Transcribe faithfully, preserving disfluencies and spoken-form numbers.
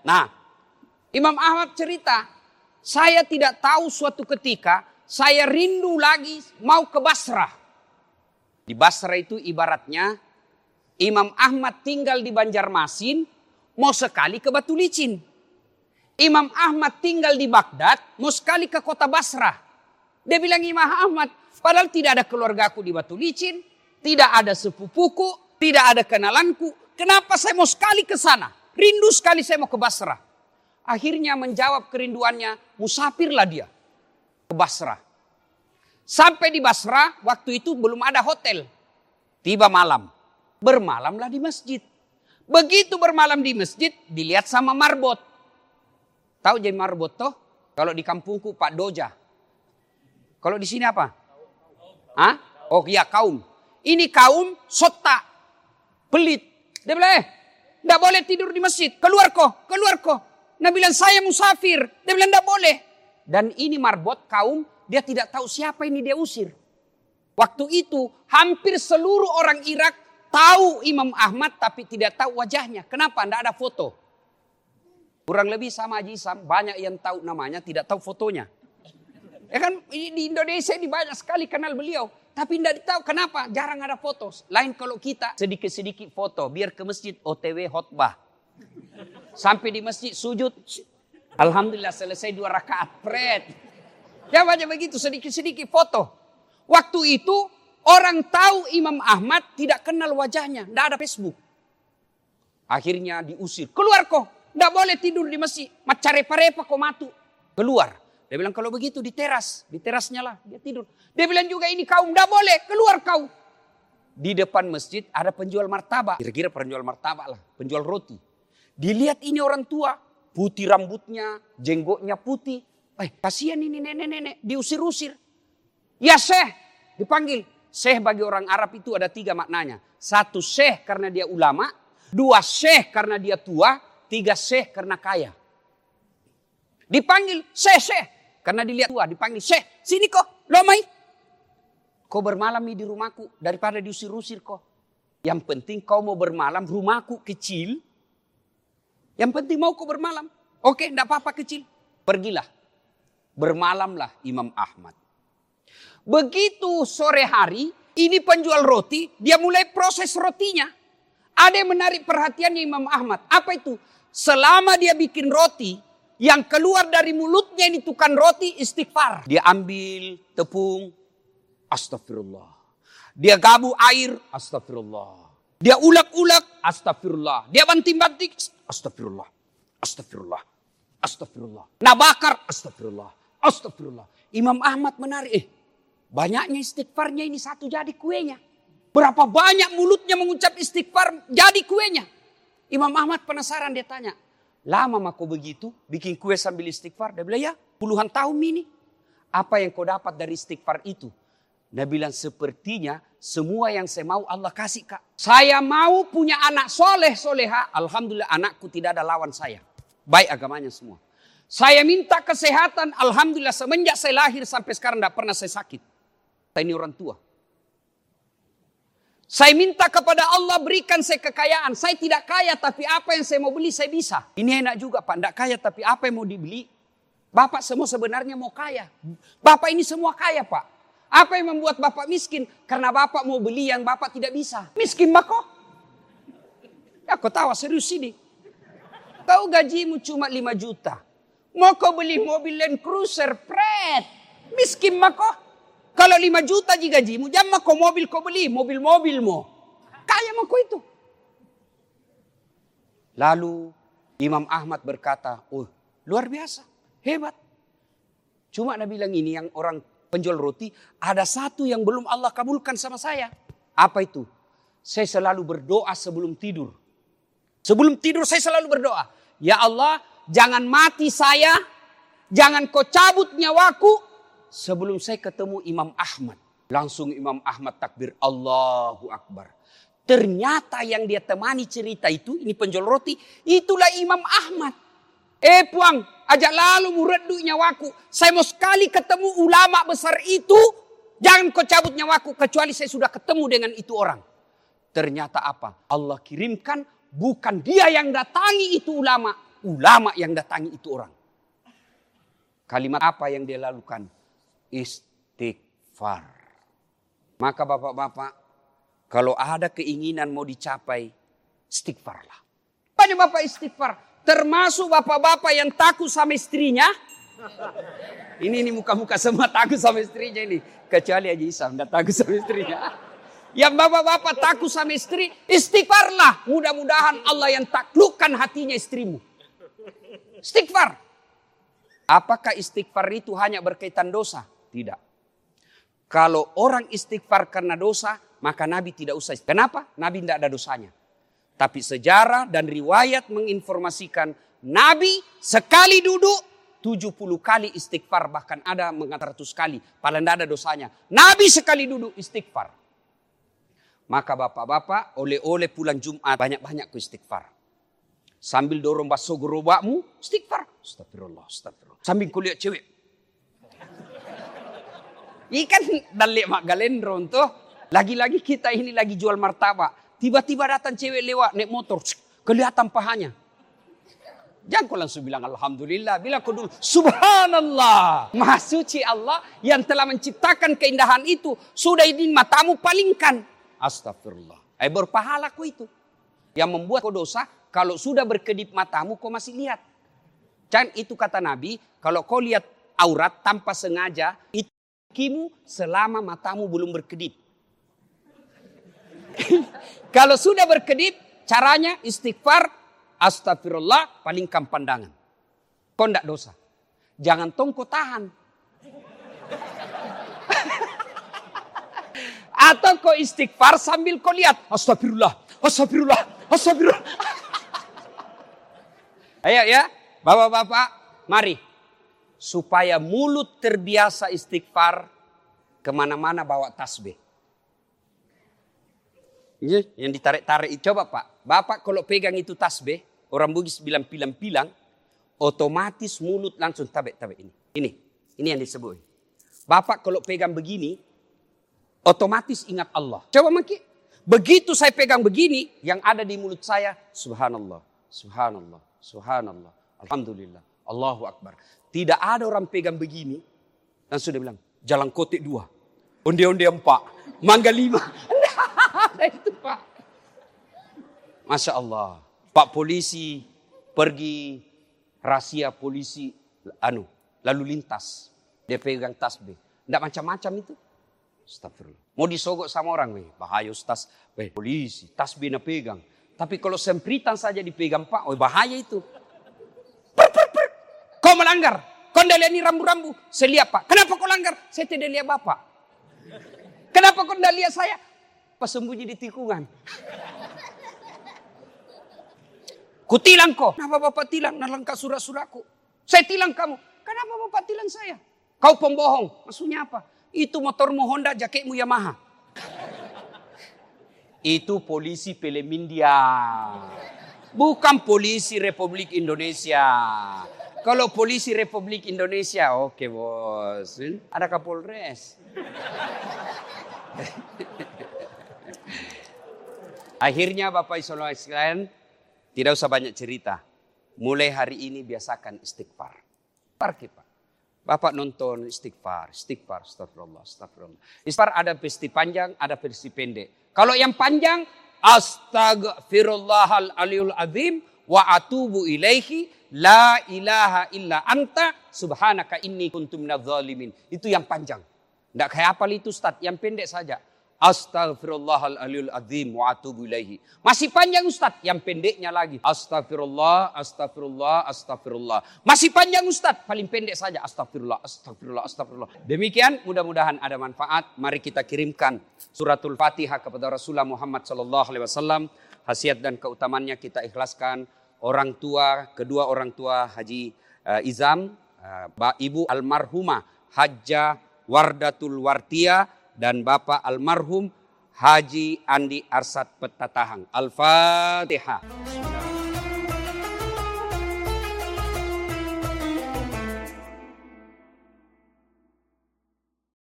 Nah, Imam Ahmad cerita, saya tidak tahu suatu ketika saya rindu lagi mau ke Basrah. Di Basrah itu ibaratnya Imam Ahmad tinggal di Banjarmasin, mau sekali ke Batu Licin. Imam Ahmad tinggal di Baghdad, mau sekali ke kota Basrah. Dia bilang, Imam Ahmad, padahal tidak ada keluargaku di Batu Licin, tidak ada sepupuku, tidak ada kenalanku. Kenapa saya mau sekali ke sana? Rindu sekali saya mau ke Basrah. Akhirnya menjawab kerinduannya, musafirlah dia ke Basrah. Sampai di Basrah, waktu itu belum ada hotel. Tiba malam, bermalamlah di masjid. Begitu bermalam di masjid, dilihat sama marbot. Tahu jadi marbot toh? Kalau di kampungku Pak Doja. Kalau di sini apa? Hah? Oh iya, kaum. Ini kaum sota, pelit. Dia bilang, eh, tidak boleh tidur di masjid. Keluar kok, keluar kok. Nah bilang, saya musafir. Dia bilang, tidak boleh. Dan ini marbot kaum, dia tidak tahu siapa ini dia usir. Waktu itu, hampir seluruh orang Irak tahu Imam Ahmad, tapi tidak tahu wajahnya. Kenapa? Tidak ada foto. Kurang lebih sama Haji Isam, banyak yang tahu namanya, tidak tahu fotonya. Ya kan, di Indonesia ini banyak sekali kenal beliau. Tapi tidak tahu kenapa, jarang ada foto. Lain kalau kita sedikit-sedikit foto, biar ke masjid O T W khotbah. Sampai di masjid sujud, alhamdulillah selesai dua rakaat, pret. Ya banyak begitu, sedikit-sedikit foto. Waktu itu orang tahu Imam Ahmad tidak kenal wajahnya, tidak ada Facebook. Akhirnya diusir, keluar kok, tidak boleh tidur di masjid. Macarepa-repa kok matu, keluar. Dia bilang kalau begitu di teras, di terasnya lah dia tidur. Dia bilang juga ini kaum, tidak boleh, keluar kau. Di depan masjid ada penjual martabak, kira-kira penjual martabak lah, penjual roti. Dilihat ini orang tua, putih rambutnya, jenggotnya putih. Eh, kasihan ini nenek-nenek, diusir-usir. Ya Syekh, dipanggil. Syekh bagi orang Arab itu ada tiga maknanya. Satu Syekh karena dia ulama, dua Syekh karena dia tua, tiga Syekh karena kaya. Dipanggil, Syekh, Syekh. Karena dilihat tua, dipanggil, Syekh, sini kok, lo mai. Kau bermalam di rumahku daripada diusir-usir kok. Yang penting kau mau bermalam, rumahku kecil. Yang penting mau kau bermalam. Oke, enggak apa-apa kecil. Pergilah. Bermalamlah Imam Ahmad. Begitu sore hari, ini penjual roti, dia mulai proses rotinya. Ada yang menarik perhatiannya Imam Ahmad. Apa itu? Selama dia bikin roti, yang keluar dari mulutnya ini tukang roti istighfar. Dia ambil tepung, astagfirullah. Dia gabu air, astagfirullah. Dia ulek-ulek, astagfirullah. Dia banting-banting, astagfirullah. Astagfirullah. Astagfirullah. Nah bakar, astagfirullah. Astagfirullah. Imam Ahmad menarik, eh banyaknya istighfarnya ini satu jadi kuenya. Berapa banyak mulutnya mengucap istighfar jadi kuenya. Imam Ahmad penasaran, dia tanya, lama mah kau begitu bikin kue sambil istighfar? Dia bilang, ya puluhan tahun ini. Apa yang kau dapat dari istighfar itu? Dia bilang, sepertinya semua yang saya mau Allah kasih kak. Saya mau punya anak soleh soleha. Alhamdulillah anakku tidak ada lawan saya. Baik agamanya semua. Saya minta kesehatan. Alhamdulillah semenjak saya lahir sampai sekarang tidak pernah saya sakit. Ini orang tua. Saya minta kepada Allah berikan saya kekayaan. Saya tidak kaya tapi apa yang saya mau beli saya bisa. Ini enak juga Pak. Tidak kaya tapi apa yang mau dibeli. Bapak semua sebenarnya mau kaya. Bapak ini semua kaya Pak. Apa yang membuat Bapak miskin? Karena Bapak mau beli yang Bapak tidak bisa. Miskin Bapak. Ya kau tahu serius ini. Kau gajimu cuma lima juta. Mau kau beli mobil Land Cruiser, pret. Miskin Bapak. Kalau lima juta jika gajimu, jangan kau mobil kau beli. Mobil-mobilmu. Kaya Bapak itu. Lalu Imam Ahmad berkata, oh luar biasa. Hebat. Cuma Nabi bilang ini yang orang penjual roti, ada satu yang belum Allah kabulkan sama saya. Apa itu? Saya selalu berdoa sebelum tidur. Sebelum tidur saya selalu berdoa. Ya Allah, jangan mati saya. Jangan kau cabut nyawaku. Sebelum saya ketemu Imam Ahmad. Langsung Imam Ahmad takbir. Allahu Akbar. Ternyata yang dia temani cerita itu, ini penjual roti, itulah Imam Ahmad. Eh puang, ajak lalu muriddu nyawaku. Saya mau sekali ketemu ulama besar itu. Jangan kau cabut nyawaku kecuali saya sudah ketemu dengan itu orang. Ternyata apa? Allah kirimkan bukan dia yang datangi itu ulama. ulama yang datangi itu orang. Kalimat apa yang dia lakukan? Istighfar. Maka bapak-bapak, kalau ada keinginan mau dicapai, istighfarlah. Banyak bapak istighfar. Termasuk bapak-bapak yang takut sama istrinya. Ini ini muka-muka semua takut sama istrinya ini. Kecuali Haji Isam, tidak takut sama istrinya. Yang bapak-bapak takut sama istri, istighfarlah. Mudah-mudahan Allah yang taklukkan hatinya istrimu. Istighfar. Apakah istighfar itu hanya berkaitan dosa? Tidak. Kalau orang istighfar karena dosa, maka Nabi tidak usah. Kenapa? Nabi tidak ada dosanya. Tapi sejarah dan riwayat menginformasikan Nabi sekali duduk tujuh puluh kali istighfar. Bahkan ada mengatakan seratus kali. Paling tidak ada dosanya. Nabi sekali duduk istighfar. Maka bapak-bapak oleh-oleh pulang Jumat banyak-banyak ku istighfar. Sambil dorong baso gerobakmu istighfar. Astagfirullah, astagfirullah. Sambil kulihat cewek. Ikan dan lemak galendron tuh. Lagi-lagi kita ini lagi jual martabak. Tiba-tiba datang cewek lewat naik motor. Kelihatan pahanya. Jangan kau langsung bilang Alhamdulillah. Bilang kau dulu Subhanallah. Maha suci Allah yang telah menciptakan keindahan itu. Sudah ini matamu palingkan. Astagfirullah. Eh berpahala kau itu. Yang membuat kau dosa. Kalau sudah berkedip matamu kau masih lihat. Jangan itu kata Nabi. Kalau kau lihat aurat tanpa sengaja. Itu kimu selama matamu belum berkedip. Kalau sudah berkedip, caranya istighfar, astagfirullah, palingkan pandangan. Kau tidak dosa. Jangan tongko tahan. Atau kau istighfar sambil kau lihat, astagfirullah, astagfirullah, astagfirullah. Ayo ya, bapak-bapak, mari. Supaya mulut terbiasa istighfar, kemana-mana bawa tasbih. Yang ditarik-tarik itu. Coba Pak. Bapak kalau pegang itu tasbih. Orang Bugis bilang pilang-pilang. Otomatis mulut langsung tabek-tabek ini. Ini. Ini yang disebut. Bapak kalau pegang begini. Otomatis ingat Allah. Coba Maki. Begitu saya pegang begini. Yang ada di mulut saya. Subhanallah. Subhanallah. Subhanallah. Alhamdulillah. Allahu Akbar. Tidak ada orang pegang begini. Langsung dia bilang. Jalan kotek dua. Onde-onde empat. Mangga lima. Itu Pak. Masya Allah. Pak polisi pergi rahasia polisi anu lalu lintas. Dia pegang tasbih. Tidak macam-macam itu. Astagfirullah. Mau disogok sama orang. Weh, bahaya Ustaz. Weh, polisi. Tasbih na pegang. Tapi kalau sempritan saja dipegang Pak. Oh, bahaya itu. Per, per, per. Kau melanggar. Kau tidak lihat ini rambu-rambu. Saya lihat Pak. Kenapa kau langgar? Saya tidak lihat Bapak. Kenapa kau tidak lihat saya? Pas sembunyi di tikungan. Ku tilang kau. Kenapa Bapak tilang? Nah lengkap surat-suratku. Saya tilang kamu. Kenapa Bapak tilang saya? Kau pembohong. Maksudnya apa? Itu motormu Honda, jaketmu Yamaha. Itu polisi Pelemindia. Bukan polisi Republik Indonesia. Kalau polisi Republik Indonesia, oke bos. Ada Kapolres. Akhirnya Bapak Ibu sekalian, tidak usah banyak cerita. Mulai hari ini biasakan istighfar. Istighfar. Bapak nonton istighfar, istighfar, astagfirullah, astagfirullah. Istighfar ada versi panjang, ada versi pendek. Kalau yang panjang, astagfirullahal aliyul azim wa atubu ilaihi la ilaha illa anta subhanaka inni kuntu minadz zalimin. Itu yang panjang. Tidak kayak hafal itu Ustaz, yang pendek saja. Astaghfirullahal aliyul azim wa atubu ilaihi. Masih panjang Ustaz, yang pendeknya lagi. Astagfirullah, astagfirullah, astagfirullah. Masih panjang Ustaz, paling pendek saja. Astagfirullah, astagfirullah, astagfirullah. Demikian, mudah-mudahan ada manfaat. Mari kita kirimkan suratul Fatihah kepada Rasulullah Muhammad sallallahu alaihi wasallam. Khasiat dan keutamannya kita ikhlaskan. Orang tua, kedua orang tua Haji uh, Izam, uh, Ibu almarhumah Hajjah Wardatul Wartia, dan Bapak almarhum Haji Andi Arsad Petatahang. Al-Fatihah.